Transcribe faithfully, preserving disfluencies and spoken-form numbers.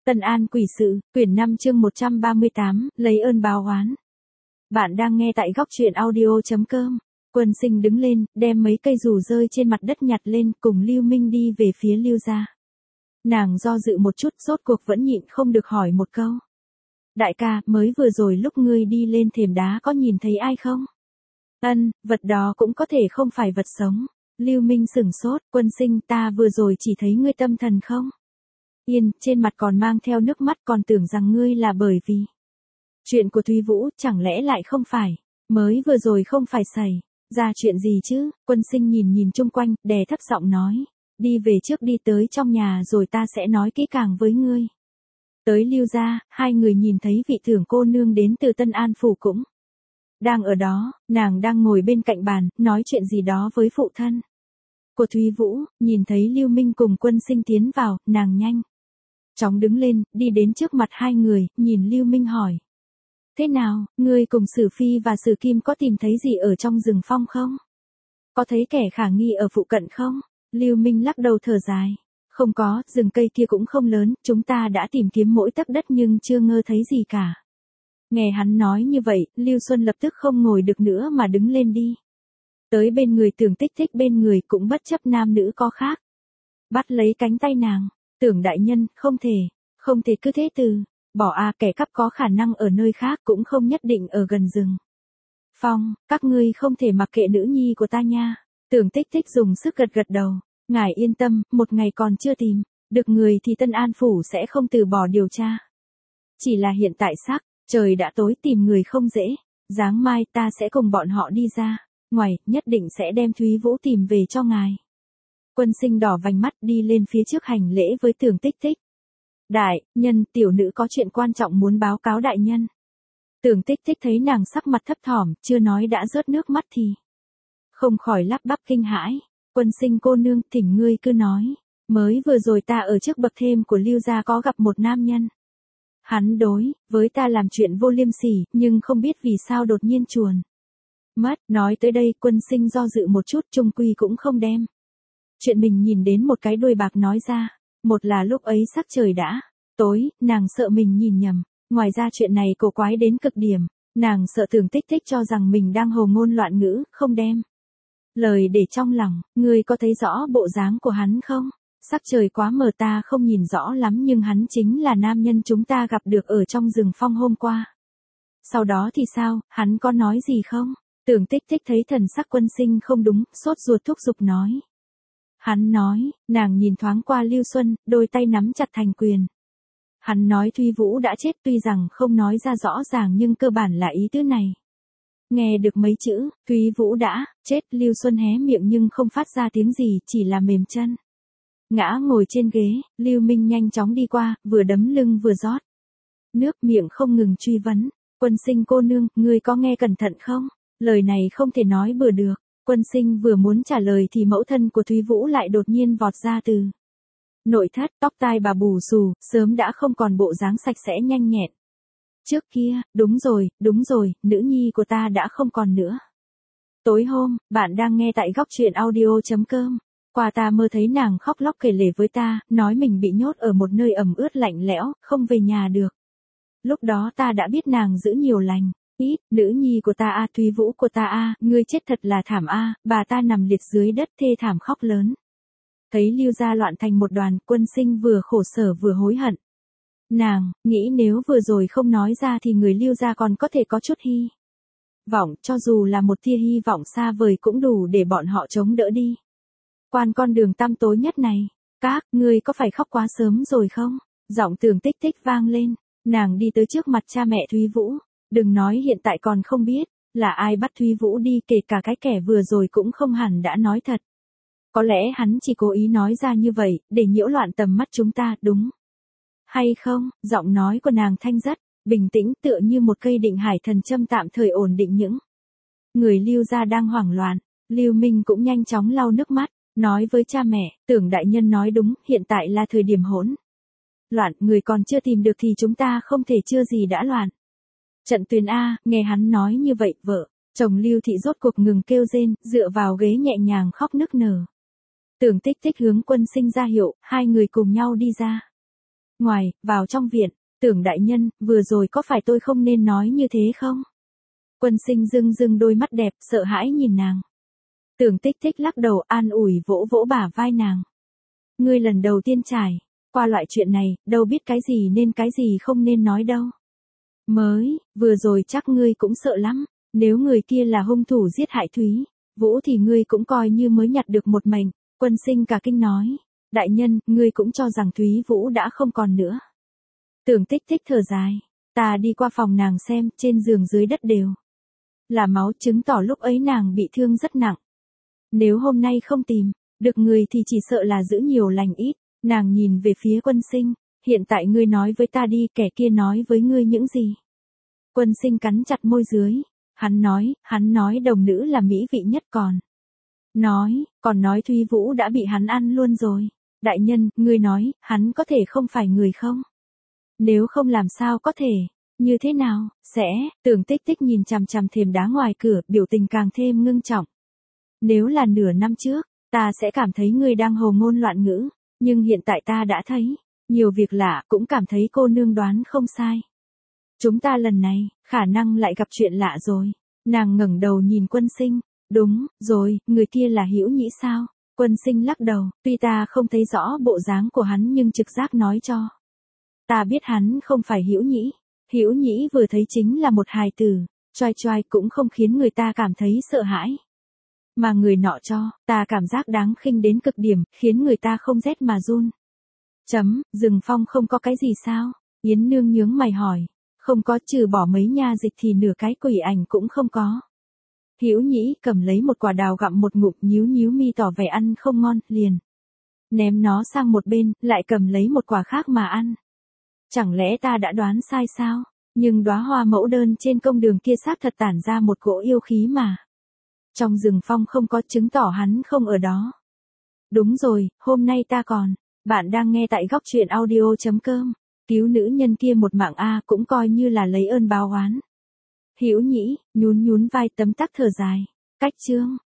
Tân An quỷ sự, quyển năm chương một trăm ba mươi tám, lấy ơn báo oán. Bạn đang nghe tại góc truyện audio chấm com. Quân Sinh đứng lên, đem mấy cây dù rơi trên mặt đất nhặt lên, cùng Lưu Minh đi về phía Lưu gia. Nàng do dự một chút, rốt cuộc vẫn nhịn không được hỏi một câu. Đại ca, mới vừa rồi lúc ngươi đi lên thềm đá có nhìn thấy ai không? Ân, vật đó cũng có thể không phải vật sống. Lưu Minh sửng sốt, Quân Sinh, ta vừa rồi chỉ thấy ngươi tâm thần không? Yên, trên mặt còn mang theo nước mắt, còn tưởng rằng ngươi là bởi vì chuyện của Thúy Vũ, chẳng lẽ lại không phải, mới vừa rồi không phải xảy ra chuyện gì chứ? Quân Sinh nhìn nhìn chung quanh, đè thấp giọng nói, đi về trước, đi tới trong nhà rồi ta sẽ nói kỹ càng với ngươi. Tới Lưu gia, hai người nhìn thấy vị thưởng cô nương đến từ Tân An phủ cũng đang ở đó, nàng đang ngồi bên cạnh bàn, nói chuyện gì đó với phụ thân của Thúy Vũ. Nhìn thấy Lưu Minh cùng Quân Sinh tiến vào, nàng nhanh chóng đứng lên, đi đến trước mặt hai người, nhìn Lưu Minh hỏi. Thế nào, ngươi cùng Sử Phi và Sử Kim có tìm thấy gì ở trong rừng phong không? Có thấy kẻ khả nghi ở phụ cận không? Lưu Minh lắc đầu thở dài. Không có, rừng cây kia cũng không lớn, chúng ta đã tìm kiếm mỗi tấc đất nhưng chưa ngơ thấy gì cả. Nghe hắn nói như vậy, Lưu Xuân lập tức không ngồi được nữa mà đứng lên đi. Tới bên người Tưởng Tích Tích bên người, cũng bất chấp nam nữ có khác. Bắt lấy cánh tay nàng. Tưởng đại nhân, không thể, không thể cứ thế từ bỏ a, kẻ cắp có khả năng ở nơi khác, cũng không nhất định ở gần rừng phong, các ngươi không thể mặc kệ nữ nhi của ta nha. Tưởng Tích Tích dùng sức gật gật đầu. Ngài yên tâm, một ngày còn chưa tìm được người thì Tân An phủ sẽ không từ bỏ điều tra. Chỉ là hiện tại sắc trời đã tối, tìm người không dễ. Sáng mai ta sẽ cùng bọn họ đi ra ngoài, nhất định sẽ đem Thúy Vũ tìm về cho ngài. Quân Sinh đỏ vành mắt, đi lên phía trước hành lễ với Tưởng Tích Tích. Đại nhân, tiểu nữ có chuyện quan trọng muốn báo cáo đại nhân. Tưởng Tích Tích thấy nàng sắc mặt thấp thỏm, chưa nói đã rớt nước mắt thì không khỏi lắp bắp kinh hãi. Quân Sinh cô nương, thỉnh ngươi cứ nói. Mới vừa rồi ta ở trước bậc thềm của Lưu gia có gặp một nam nhân. Hắn đối với ta làm chuyện vô liêm sỉ, nhưng không biết vì sao đột nhiên chuồn mất. Nói tới đây, Quân Sinh do dự một chút, chung quy cũng không đem chuyện mình nhìn đến một cái đuôi bạc nói ra. Một là lúc ấy sắc trời đã tối, nàng sợ mình nhìn nhầm. Ngoài ra chuyện này cổ quái đến cực điểm. Nàng sợ Tưởng Tích Tích cho rằng mình đang hồ ngôn loạn ngữ, không đem lời để trong lòng. Ngươi có thấy rõ bộ dáng của hắn không? Sắc trời quá mờ ta không nhìn rõ lắm, nhưng hắn chính là nam nhân chúng ta gặp được ở trong rừng phong hôm qua. Sau đó thì sao, hắn có nói gì không? Tưởng Tích Tích thấy thần sắc Quân Sinh không đúng, sốt ruột thúc giục nói. Hắn nói, nàng nhìn thoáng qua Lưu Xuân, đôi tay nắm chặt thành quyền. Hắn nói Thúy Vũ đã chết, tuy rằng không nói ra rõ ràng nhưng cơ bản là ý tứ này. Nghe được mấy chữ, Thúy Vũ đã chết, Lưu Xuân hé miệng nhưng không phát ra tiếng gì, chỉ là mềm chân. Ngã ngồi trên ghế, Lưu Minh nhanh chóng đi qua, vừa đấm lưng vừa rót nước, miệng không ngừng truy vấn. Quân Sinh cô nương, ngươi có nghe cẩn thận không? Lời này không thể nói bừa được. Quân Sinh vừa muốn trả lời thì mẫu thân của Thúy Vũ lại đột nhiên vọt ra từ nội thất, tóc tai bà bù xù, sớm đã không còn bộ dáng sạch sẽ nhanh nhẹn trước kia. Đúng rồi, đúng rồi, nữ nhi của ta đã không còn nữa. Tối hôm, bạn đang nghe tại góc truyện audio chấm com. Qua ta mơ thấy nàng khóc lóc kể lể với ta, nói mình bị nhốt ở một nơi ẩm ướt lạnh lẽo, không về nhà được. Lúc đó ta đã biết nàng giữ nhiều lành ít, nữ nhi của ta a, Thúy Vũ của ta a, ngươi chết thật là thảm a. Bà ta nằm liệt dưới đất thê thảm khóc lớn. Thấy Lưu gia loạn thành một đoàn, Quân Sinh vừa khổ sở vừa hối hận. Nàng nghĩ nếu vừa rồi không nói ra thì người Lưu gia còn có thể có chút hy vọng, cho dù là một tia hy vọng xa vời cũng đủ để bọn họ chống đỡ đi quan con đường tăm tối nhất này. Các ngươi có phải khóc quá sớm rồi không? Giọng Tưởng Tích Tích vang lên. Nàng đi tới trước mặt cha mẹ Thúy Vũ. Đừng nói hiện tại còn không biết là ai bắt Thúy Vũ đi, kể cả cái kẻ vừa rồi cũng không hẳn đã nói thật. Có lẽ hắn chỉ cố ý nói ra như vậy để nhiễu loạn tầm mắt chúng ta, đúng hay không? Giọng nói của nàng thanh rất bình tĩnh, tựa như một cây định hải thần châm tạm thời ổn định những người Lưu gia đang hoảng loạn. Lưu Minh cũng nhanh chóng lau nước mắt, nói với cha mẹ, Tưởng đại nhân nói đúng, hiện tại là thời điểm hỗn loạn, người còn chưa tìm được thì chúng ta không thể chưa gì đã loạn trận tuyến a. Nghe hắn nói như vậy, vợ chồng Lưu thị rốt cuộc ngừng kêu rên, dựa vào ghế nhẹ nhàng khóc nức nở. Tưởng Tích Tích hướng Quân Sinh ra hiệu, hai người cùng nhau đi ra Ngoài, vào trong viện, Tưởng đại nhân, vừa rồi có phải tôi không nên nói như thế không? Quân Sinh rưng rưng đôi mắt đẹp, sợ hãi nhìn nàng. Tưởng Tích Tích lắc đầu an ủi vỗ vỗ bả vai nàng. Ngươi lần đầu tiên trải qua loại chuyện này, đâu biết cái gì nên cái gì không nên nói đâu. Mới, vừa rồi chắc ngươi cũng sợ lắm, nếu người kia là hung thủ giết hại Thúy Vũ thì ngươi cũng coi như mới nhặt được một mệnh. Quân Sinh cả kinh nói, đại nhân, ngươi cũng cho rằng Thúy Vũ đã không còn nữa. Tưởng Tích Tích thở dài, ta đi qua phòng nàng xem, trên giường dưới đất đều là máu, chứng tỏ lúc ấy nàng bị thương rất nặng. Nếu hôm nay không tìm được người thì chỉ sợ là giữ nhiều lành ít. Nàng nhìn về phía Quân Sinh, hiện tại ngươi nói với ta đi, kẻ kia nói với ngươi những gì? Quân Sinh cắn chặt môi dưới, hắn nói, hắn nói đồng nữ là mỹ vị nhất còn. Nói, còn nói Thúy Vũ đã bị hắn ăn luôn rồi. Đại nhân, ngươi nói, hắn có thể không phải người không? Nếu không làm sao có thể, như thế nào, sẽ, Tưởng Tích Tích nhìn chằm chằm thềm đá ngoài cửa, biểu tình càng thêm ngưng trọng. Nếu là nửa năm trước, ta sẽ cảm thấy ngươi đang hồ ngôn loạn ngữ, nhưng hiện tại ta đã thấy nhiều việc lạ, cũng cảm thấy cô nương đoán không sai. Chúng ta lần này, khả năng lại gặp chuyện lạ rồi. Nàng ngẩng đầu nhìn Quân Sinh, đúng, rồi, người kia là Hữu Nhĩ sao? Quân Sinh lắc đầu, tuy ta không thấy rõ bộ dáng của hắn nhưng trực giác nói cho ta biết hắn không phải Hữu Nhĩ. Hữu Nhĩ vừa thấy chính là một hài tử, choai choai cũng không khiến người ta cảm thấy sợ hãi. Mà người nọ cho ta cảm giác đáng khinh đến cực điểm, khiến người ta không rét mà run. Chấm, Rừng Phong không có cái gì sao? Yến Nương nhướng mày hỏi. Không có, trừ bỏ mấy nha dịch thì nửa cái quỷ ảnh cũng không có. Hữu Nhĩ cầm lấy một quả đào gặm một ngụm, nhíu nhíu mi tỏ vẻ ăn không ngon, liền ném nó sang một bên, lại cầm lấy một quả khác mà ăn. Chẳng lẽ ta đã đoán sai sao? Nhưng đóa hoa mẫu đơn trên công đường kia xác thật tản ra một cỗ yêu khí mà. Trong Rừng Phong không có, chứng tỏ hắn không ở đó. Đúng rồi, hôm nay ta còn. Bạn đang nghe tại góc truyện audio chấm com. Cứu nữ nhân kia một mạng a, cũng coi như là lấy ơn báo oán. Hữu Nhĩ nhún nhún vai, tấm tắc thở dài. Cách chương